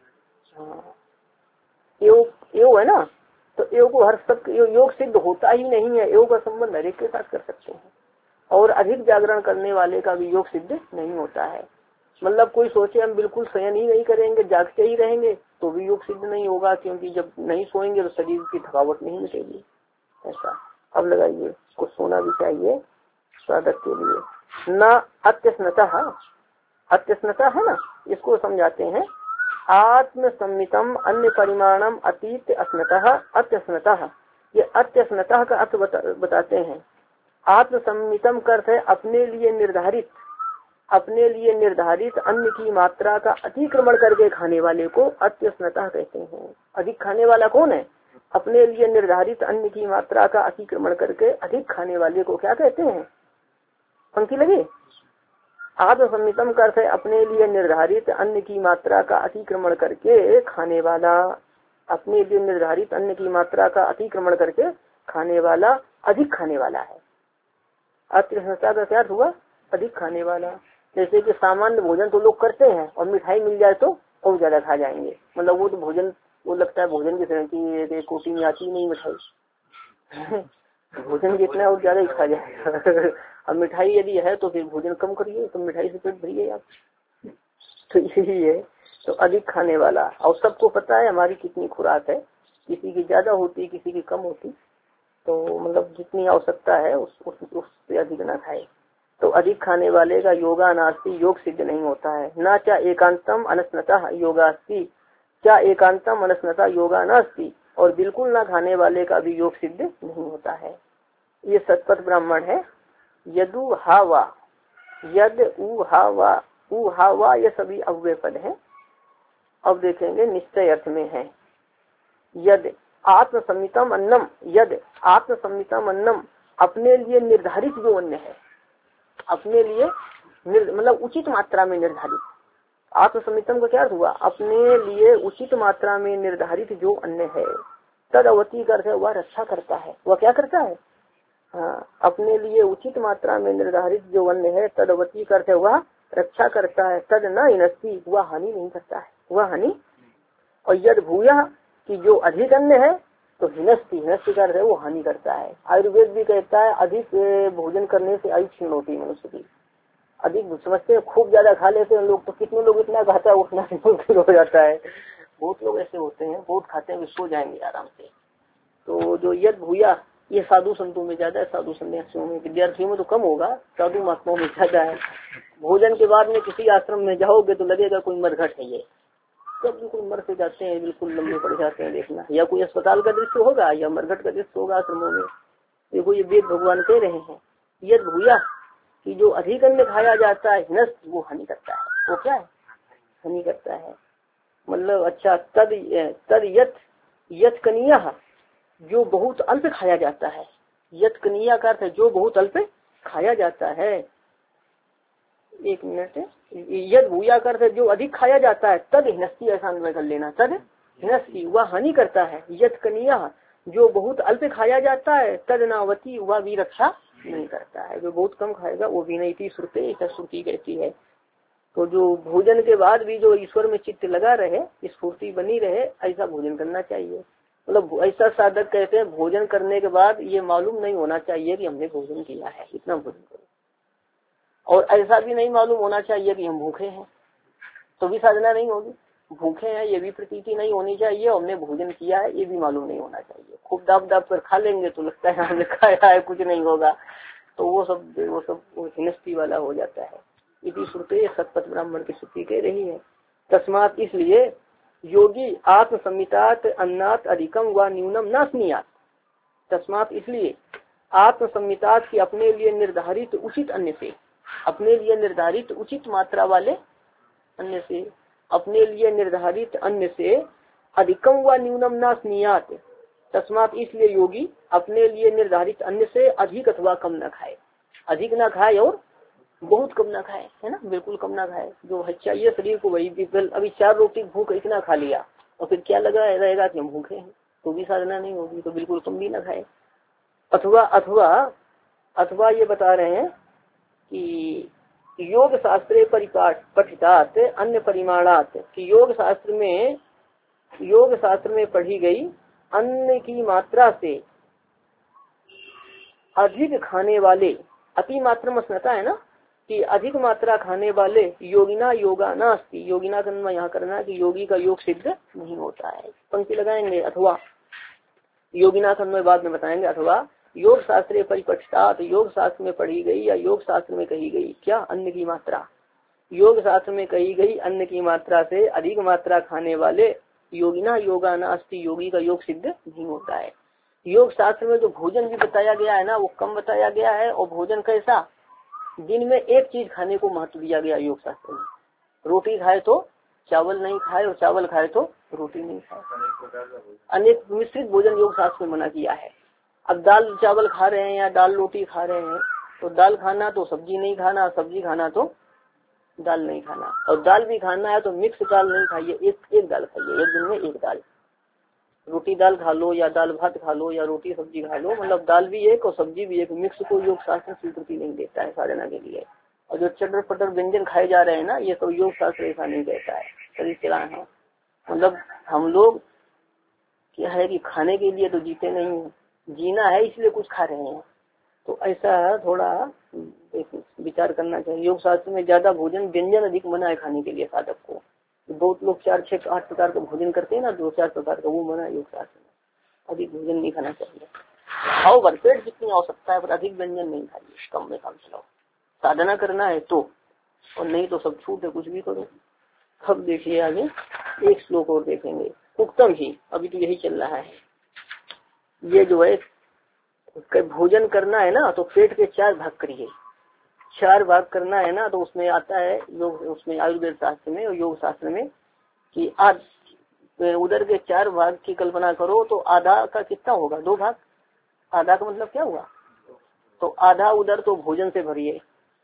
योग योग है ना, तो योग को हर सब योग सिद्ध होता ही नहीं है, योग का संबंध हर एक के साथ कर सकते हैं। और अधिक जागरण करने वाले का भी योग सिद्ध नहीं होता है। मतलब कोई सोचे हम बिल्कुल शयन ही नहीं करेंगे जागते ही रहेंगे तो भी योग सिद्ध नहीं होगा, क्योंकि जब नहीं सोएंगे तो शरीर की थकावट नहीं मिटेगी। ऐसा अब लगाइए, कुछ सोना भी चाहिए साधक के लिए। न अत्यस्नता, अत्यस्नता है ना, इसको समझाते हैं आत्म सम्मितम अन्य परिमाणम अतीत अस्नतः अत्यस्नतः। ये अत्यस्नतः का अर्थ बता, बताते हैं। आत्म सम्मितम का अर्थ है अपने लिए निर्धारित, अपने लिए निर्धारित अन्न की मात्रा का अतिक्रमण करके खाने वाले को अत्यस्नतः कहते हैं। अधिक खाने वाला कौन है? अपने लिए निर्धारित अन्न की मात्रा का अतिक्रमण करके अधिक खाने वाले को क्या कहते हैं? पंक्ति लगी। आत्म सम्मितम का अर्थ है अपने लिए निर्धारित अन्न की मात्रा का अतिक्रमण करके खाने वाला, अपने लिए निर्धारित अन्न की मात्रा का अतिक्रमण करके खाने वाला अधिक खाने वाला है। अत्यस्नता का क्या हुआ? अधिक खाने वाला। जैसे कि सामान्य भोजन तो लोग करते हैं और मिठाई मिल जाए तो और ज्यादा खा जाएंगे, मतलब वो तो भोजन, वो लगता है भोजन की तरह की एक कोटी में आती नहीं मिठाई भोजन जितना और ज्यादा ही खा जाएगा अब मिठाई यदि है तो फिर भोजन कम करिए, तो मिठाई से पेट भरिए आप। तो यही है, तो अधिक खाने वाला। और सबको पता है हमारी कितनी खुराक है, किसी की ज्यादा होती किसी की कम होती, तो मतलब जितनी आवश्यकता है उस उससे उस अधिक ना खाए। तो अधिक खाने वाले का योगा नास्ति, योग सिद्ध नहीं होता है। ना क्या एकांतम अनस्नता योगास्ति, क्या एकांतम अनस्नता योगा नास्ति, और बिल्कुल ना खाने वाले का भी योग सिद्ध नहीं होता है। ये सतपथ ब्राह्मण है। यदु हावा, यद उ हावा, उ हावा, ये सभी अव्यय पद है। अब देखेंगे निश्चय अर्थ में है। यद आत्म सम्मितम अन्नम, यद आत्म सम्मितम अन्नम, अपने लिए निर्धारित जो अन्न है, अपने लिए मतलब उचित मात्रा में निर्धारित। आत्म सम्मितम का क्या अर्थ हुआ? अपने लिए उचित मात्रा में निर्धारित जो अन्न है। तद अवती करते है वह रक्षा करता है। वह क्या करता है? हाँ, अपने लिए उचित मात्रा में निर्धारित जो अन्न है तद अवती करते वह रक्षा करता है। तद न हिनस्ति, वह हानि नहीं करता है, वह हानि। और यद भूया कि जो अधिक अन्न है तो हिनस्ति, हिनस्ति का अर्थ है वो हानि करता है। आयुर्वेद भी कहता है अधिक भोजन करने से आयु क्षीण होती है मनुष्य की। अधिक समझते हैं, खूब ज्यादा खा लेते हैं लोग, तो कितने लोग इतना खाता है उतना मुश्किल हो जाता है। बहुत लोग ऐसे होते हैं, बहुत खाते हैं, सो जाएंगे आराम से। तो जो यद भूया, ये साधु संतों में ज्यादा है, साधु सन्यासियों में, विद्यार्थियों में तो कम होगा, साधु महात्माओं में ज्यादा है। भोजन के बाद में किसी आश्रम में जाओगे तो लगेगा कोई मरघट है, ये सब बिल्कुल मर से जाते हैं, बिल्कुल लंबे पड़ जाते हैं। देखना, या कोई अस्पताल का दृश्य होगा या मरघट का दृश्य होगा आश्रमों में। देखो ये वेद भगवान कह रहे हैं यद भूया कि जो अधिक अन्न खाया जाता है हिनस्त, वो हानि करता है। वो क्या है? हानि करता है। मतलब अच्छा, तद तद यत यत कनिया, जो बहुत अल्प खाया जाता है। यत कनिया का अर्थ है जो बहुत अल्प खाया जाता है। एक मिनट, यद भूया करते जो अधिक खाया जाता है तद हिनस्ती, ऐसा अन्वय कर लेना, तद हिनस्ती वह हानि करता है। यद कनिया जो बहुत अल्प खाया जाता है तद नावती वह भी रक्षा नहीं करता है, जो बहुत कम खाएगा वो भी नहीं थी श्रुते, ऐसा श्रुति कहती है। तो जो भोजन के बाद भी जो ईश्वर में चित्त लगा रहे, स्फूर्ति बनी रहे, ऐसा भोजन करना चाहिए। मतलब ऐसा साधक कहते हैं भोजन करने के बाद ये मालूम नहीं होना चाहिए कि हमने भोजन किया है, इतना भोजन करो, और ऐसा भी नहीं मालूम होना चाहिए कि हम भूखे हैं, तो भी साधना नहीं होगी। भूखे हैं ये भी प्रतीति नहीं होनी चाहिए, हमने भोजन किया है ये भी मालूम नहीं होना चाहिए। खूब दाब दाब कर खा लेंगे तो लगता है हमने खाया है, कुछ नहीं होगा, तो वो सब वो सब हिनस्ती वाला हो जाता है। इसी श्रुति सतपथ ब्राह्मण की श्रुति कह रही है। तस्मात इसलिए योगी आत्म संमितात अन्नात अधिकम व न्यूनम न स्नियात। तस्मात इसलिए आत्म संमितात की अपने लिए निर्धारित उचित अन्य से, अपने लिए निर्धारित उचित मात्रा वाले अन्य से, अपने लिए निर्धारित अन्य से अधिकम व न्यूनम न स्नियात। तस्मात इसलिए योगी अपने लिए निर्धारित अन्य से अधिक अथवा कम न खाए, अधिक न खाए और बहुत कम ना खाए, है ना, बिल्कुल कम ना खाए। जो चाहिए शरीर को वही, अभी चार रोटी भूख इतना खा लिया और फिर क्या लगा रहेगा कि हम भूखे हैं, तो भी साधना नहीं होगी। तो बिल्कुल कम भी ना खाए। अथवा अथवा अथवा ये बता रहे हैं कि योग शास्त्रे परिपाठ पठितात अन्य परिमाणात, कि योग शास्त्र में योग शास्त्र में पढ़ी गई अन्न की मात्रा से अधिक खाने वाले, अति मात्रा मसनता है ना, कि अधिक मात्रा खाने वाले योगिना योगा नास्ति, योगिना करना यहाँ करना कि योगी का योग सिद्ध नहीं होता है। पंक्ति लगाएंगे अथवा, योगिना करना बाद में बताएंगे। अथवा योग शास्त्रे परिपठितात, योग शास्त्र में पढ़ी गई या योग शास्त्र में कही गई क्या, अन्न की मात्रा, योग शास्त्र में कही गई अन्न की मात्रा से अधिक मात्रा खाने वाले योगिना योगा नास्ति, योगी का योग सिद्ध नहीं होता है। योग शास्त्र में जो भोजन भी बताया गया है ना वो कम बताया गया है, और भोजन कैसा, दिन में एक चीज खाने को महत्व दिया गया योग शास्त्र में। रोटी खाए तो चावल नहीं खाए और चावल खाए तो रोटी नहीं खाए, अनेक मिश्रित भोजन योग शास्त्र में मना किया है। अब दाल चावल खा रहे हैं या दाल रोटी खा रहे हैं, तो दाल खाना तो सब्जी नहीं खाना, सब्जी खाना तो दाल नहीं खाना, और दाल भी खाना है तो मिक्स दाल नहीं खाइए, एक एक दाल खाइए, एक दिन में एक दाल, रोटी दाल खा लो या दाल भात खा लो या रोटी सब्जी खा लो, मतलब दाल भी एक और सब्जी भी एक, मिक्स को योग शास्त्र स्वीकृति नहीं देता है साधना के लिए। और जो चटर पटर व्यंजन खाए जा रहे हैं ना, ये तो योग शास्त्र ऐसा नहीं कहता है। शरीर चला है, मतलब हम लोग क्या है कि खाने के लिए तो जीते नहीं है, जीना है इसलिए कुछ खा रहे हैं, तो ऐसा थोड़ा विचार करना चाहिए। योग शास्त्र में ज्यादा भोजन व्यंजन अधिक मना है खाने के लिए साधक को। बहुत लोग चार छह आठ प्रकार का भोजन करते हैं ना, दो चार प्रकार का, वो मना योग शास्त्र में। अधिक भोजन नहीं खाना चाहिए, खाओ भरपेट जितनी आवश्यकता है, पर अधिक व्यंजन नहीं खाइए, कम में काम चलाओ। साधना करना है तो, और नहीं तो सब छूट है, कुछ भी करो। अब देखिए आगे एक श्लोक और देखेंगे, उत्तम ही, अभी तो यही चल रहा है। ये जो है भोजन करना है ना तो पेट के चार भाग करिए, चार भाग करना है ना, तो उसमें आता है योग, उसमें आयुर्वेद शास्त्र में और योग शास्त्र में कि आज उदर के चार भाग की कल्पना करो तो आधा का कितना होगा, दो भाग। आधा का मतलब क्या हुआ, तो आधा उदर तो भोजन से भरिए,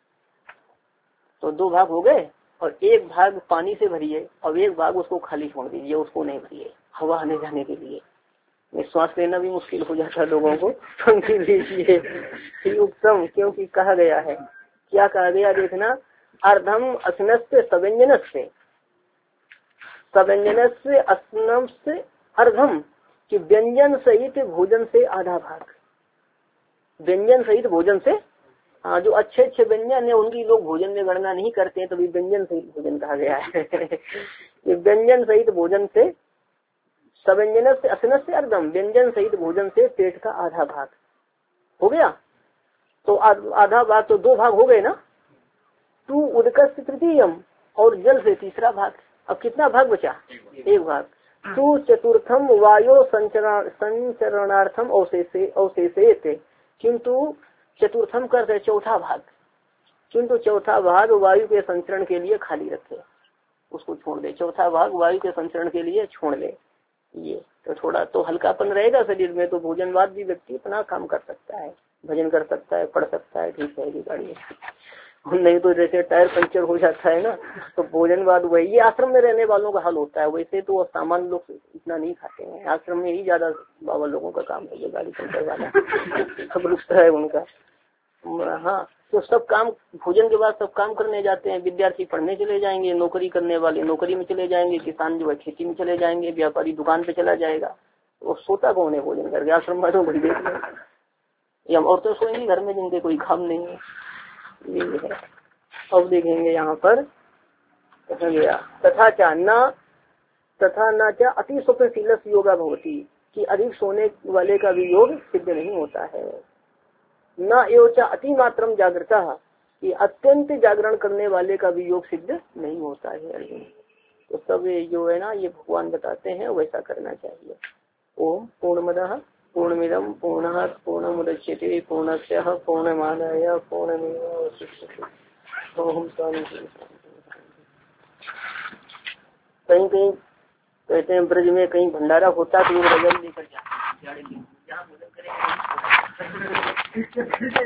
तो दो भाग हो गए, और एक भाग पानी से भरिए और एक भाग उसको खाली छोड़ दीजिए, उसको नहीं भरिए, हवा आने जाने के लिए। श्वास लेना भी मुश्किल हो जाता है लोगों को, पंक्ति लीजिए उत्तम, क्योंकि कहा गया है, क्या कहा गया देखना, अर्धम अस्नस्य सव्यंजनस्य, सव्यंजनस्य अस्नस्य अर्धम, कि व्यंजन सहित भोजन से आधा भाग, व्यंजन सहित भोजन से, हाँ जो अच्छे अच्छे व्यंजन है उनकी लोग भोजन में गणना नहीं करते हैं, तभी व्यंजन सहित भोजन कहा गया है। व्यंजन सहित भोजन से, सव्यंजन से अस्नस्य से अर्धम, व्यंजन सहित भोजन से पेट का आधा भाग हो गया, तो आधा भाग तो दो भाग हो गए ना, तू उदकस्य तृतीयम, और जल से तीसरा भाग। अब कितना भाग बचा, एक भाग। तू चतुर्थम वायु संचरण संचरणार्थम अवशेषे अवशेषे, किंतु चतुर्थम करते चौथा भाग, किंतु चौथा भाग वायु के संचरण के लिए खाली रखे, उसको छोड़ दे, चौथा भाग वायु के संचरण के लिए छोड़ दे। ये तो थोड़ा तो हल्कापन रहेगा शरीर में, तो भोजन बाद भी व्यक्ति अपना काम कर सकता है, भजन कर सकता है, पढ़ सकता है, ठीक है गाड़ी। नहीं तो जैसे टायर पंचर हो जाता है ना तो भोजन बाद वही, ये आश्रम में रहने वालों का हाल होता है। वैसे तो सामान्य लोग इतना नहीं खाते हैं, आश्रम में ही ज्यादा बाबा लोगों का काम है, गाड़ी पंचर वाला सब रुकता है उनका। हाँ, तो सब काम भोजन के बाद सब काम करने जाते हैं। विद्यार्थी पढ़ने चले जाएंगे, नौकरी करने वाले नौकरी में चले जाएंगे, किसान जो है खेती में चले जाएंगे, व्यापारी दुकान पे चला जाएगा। वो सोता कौन है भोजन करके? आश्रम में तो वही देख लें, या औरतें सोएंगी घर में जिनके कोई काम नहीं है। ये है। अब देखेंगे यहाँ पर कहा गया तथा क्या न तथा न क्या अति स्वप्नशीलस योगा भवती, कि अधिक सोने वाले का भी योग सिद्ध नहीं होता है। न एवं अति मात्रम जागृता, कि अत्यंत जागरण करने वाले का भी योग सिद्ध नहीं होता है अर्जुन। तो सब जो है ना ये भगवान बताते हैं वैसा करना चाहिए। ओम पूर्णमदः पूर्णमिदं पूर्णात् पूर्णमुदच्यते पूर्णस्य पूर्णमादाय पूर्णमेवावशिष्यते। ओम शांति। कहीं कहीं कहते हैं ब्रज में कहीं भंडारा होता तो लोग रजल लेकर जाते हैं, भोजन करेंगे।